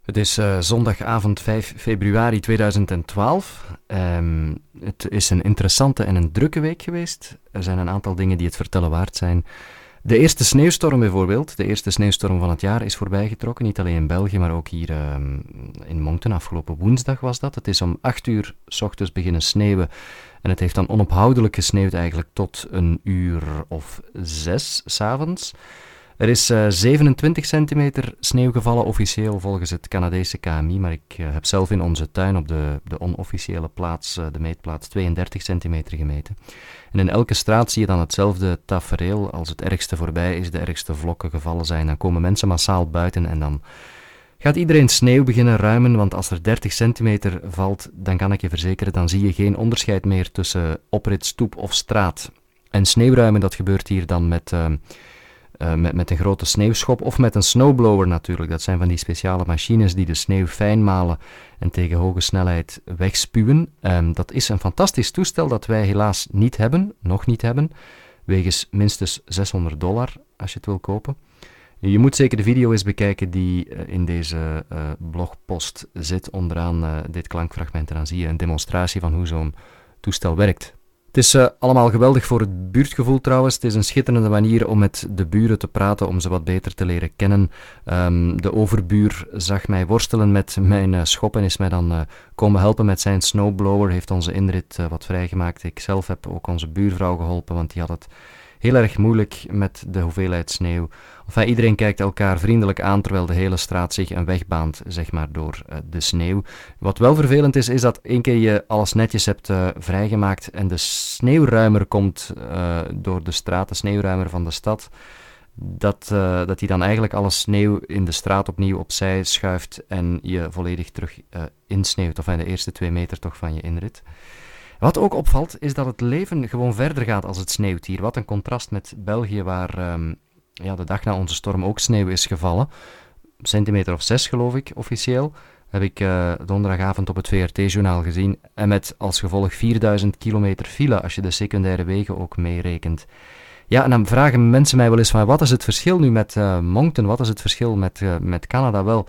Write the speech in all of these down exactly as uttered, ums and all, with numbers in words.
Het is uh, zondagavond vijf februari tweeduizend twaalf. Um, het is een interessante en een drukke week geweest. Er zijn een aantal dingen die het vertellen waard zijn. De eerste sneeuwstorm bijvoorbeeld, de eerste sneeuwstorm van het jaar is voorbijgetrokken. Niet alleen in België, maar ook hier um, in Moncton. Afgelopen woensdag was dat. Het is om acht uur 's ochtends beginnen sneeuwen. En het heeft dan onophoudelijk gesneeuwd eigenlijk tot een uur of zes 's avonds. Er is uh, zevenentwintig centimeter sneeuw gevallen officieel volgens het Canadese K M I, maar ik uh, heb zelf in onze tuin op de, de onofficiële plaats, uh, de meetplaats, tweeëndertig centimeter gemeten. En in elke straat zie je dan hetzelfde tafereel. Als het ergste voorbij is, de ergste vlokken gevallen zijn, dan komen mensen massaal buiten en dan gaat iedereen sneeuw beginnen ruimen, want als er dertig centimeter valt, dan kan ik je verzekeren, dan zie je geen onderscheid meer tussen oprit, stoep of straat. En sneeuwruimen, dat gebeurt hier dan met... Uh, Uh, met, met een grote sneeuwschop of met een snowblower natuurlijk. Dat zijn van die speciale machines die de sneeuw fijn malen en tegen hoge snelheid wegspuwen. Um, dat is een fantastisch toestel dat wij helaas niet hebben, nog niet hebben, wegens minstens zeshonderd dollar als je het wil kopen. Je moet zeker de video eens bekijken die uh, in deze uh, blogpost zit onderaan uh, dit klankfragment en dan zie je een demonstratie van hoe zo'n toestel werkt. Het is uh, allemaal geweldig voor het buurtgevoel trouwens. Het is een schitterende manier om met de buren te praten, om ze wat beter te leren kennen. Um, de overbuur zag mij worstelen met mijn uh, schop en is mij dan uh, komen helpen met zijn snowblower. Heeft onze inrit uh, wat vrijgemaakt. Ik zelf heb ook onze buurvrouw geholpen, want die had het heel erg moeilijk met de hoeveelheid sneeuw. Enfin, iedereen kijkt elkaar vriendelijk aan terwijl de hele straat zich een weg baant, zeg maar, door uh, de sneeuw. Wat wel vervelend is, is dat één keer je alles netjes hebt uh, vrijgemaakt en de sneeuwruimer komt uh, door de straat, de sneeuwruimer van de stad, dat, uh, dat die dan eigenlijk alle sneeuw in de straat opnieuw opzij schuift en je volledig terug uh, insneeuwt, of in de eerste twee meter toch van je inrit. Wat ook opvalt, is dat het leven gewoon verder gaat als het sneeuwt hier. Wat een contrast met België, waar um, ja, de dag na onze storm ook sneeuw is gevallen. Een centimeter of zes, geloof ik, officieel. Heb ik uh, donderdagavond op het V R T-journaal gezien. En met als gevolg vierduizend kilometer file, als je de secundaire wegen ook meerekent. Ja, en dan vragen mensen mij wel eens van, wat is het verschil nu met uh, Moncton? Wat is het verschil met, uh, met Canada? Wel...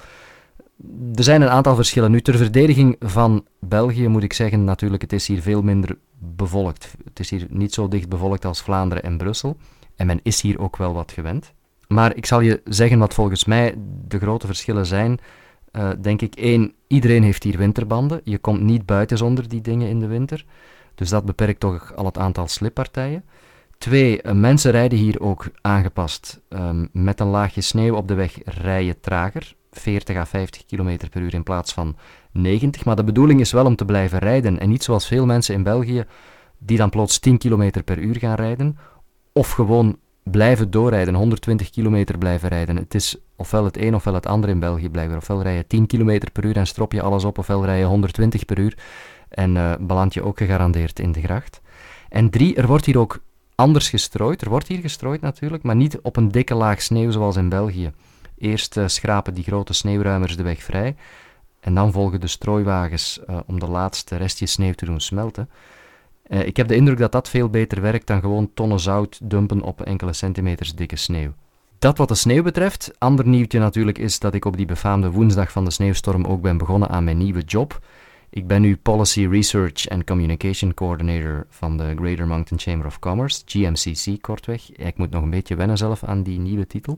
Er zijn een aantal verschillen. Nu, ter verdediging van België moet ik zeggen, natuurlijk, het is hier veel minder bevolkt. Het is hier niet zo dicht bevolkt als Vlaanderen en Brussel. En men is hier ook wel wat gewend. Maar ik zal je zeggen wat volgens mij de grote verschillen zijn. Uh, denk ik, één, iedereen heeft hier winterbanden. Je komt niet buiten zonder die dingen in de winter. Dus dat beperkt toch al het aantal slippartijen. Twee, uh, mensen rijden hier ook aangepast. Um, met een laagje sneeuw op de weg rij je trager. veertig à vijftig kilometer per uur in plaats van negentig. Maar de bedoeling is wel om te blijven rijden. En niet zoals veel mensen in België die dan plots tien kilometer per uur gaan rijden. Of gewoon blijven doorrijden, honderdtwintig kilometer blijven rijden. Het is ofwel het een ofwel het ander in België blijven. Ofwel rij je tien kilometer per uur en strop je alles op. Ofwel rij je honderdtwintig per uur en uh, beland je ook gegarandeerd in de gracht. En drie, er wordt hier ook anders gestrooid. Er wordt hier gestrooid natuurlijk, maar niet op een dikke laag sneeuw zoals in België. Eerst uh, schrapen die grote sneeuwruimers de weg vrij en dan volgen de strooiwagens uh, om de laatste restjes sneeuw te doen smelten. Uh, ik heb de indruk dat dat veel beter werkt dan gewoon tonnen zout dumpen op enkele centimeters dikke sneeuw. Dat wat de sneeuw betreft. Ander nieuwtje natuurlijk is dat ik op die befaamde woensdag van de sneeuwstorm ook ben begonnen aan mijn nieuwe job. Ik ben nu Policy Research and Communication Coordinator van de Greater Moncton Chamber of Commerce, G M C C kortweg. Ik moet nog een beetje wennen zelf aan die nieuwe titel.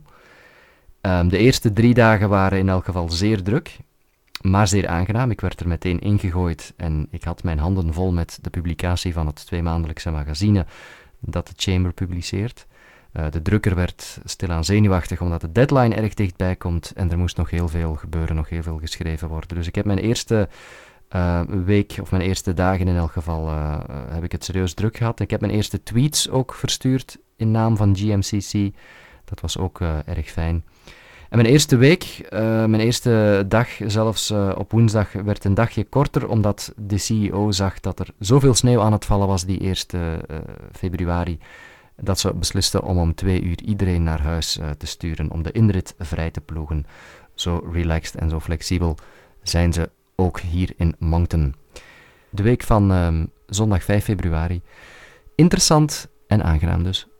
Um, de eerste drie dagen waren in elk geval zeer druk, maar zeer aangenaam. Ik werd er meteen ingegooid en ik had mijn handen vol met de publicatie van het tweemaandelijkse magazine dat de Chamber publiceert. Uh, de drukker werd stilaan zenuwachtig omdat de deadline erg dichtbij komt en er moest nog heel veel gebeuren, nog heel veel geschreven worden. Dus ik heb mijn eerste uh, week, of mijn eerste dagen in elk geval, uh, heb ik het serieus druk gehad. Ik heb mijn eerste tweets ook verstuurd in naam van G M C C. Dat was ook uh, erg fijn. En mijn eerste week, uh, mijn eerste dag, zelfs uh, op woensdag, werd een dagje korter, omdat de C E O zag dat er zoveel sneeuw aan het vallen was die eerste uh, februari, dat ze beslisten om om twee uur iedereen naar huis uh, te sturen, om de inrit vrij te ploegen. Zo relaxed en zo flexibel zijn ze ook hier in Moncton. De week van uh, zondag vijf februari. Interessant en aangenaam dus.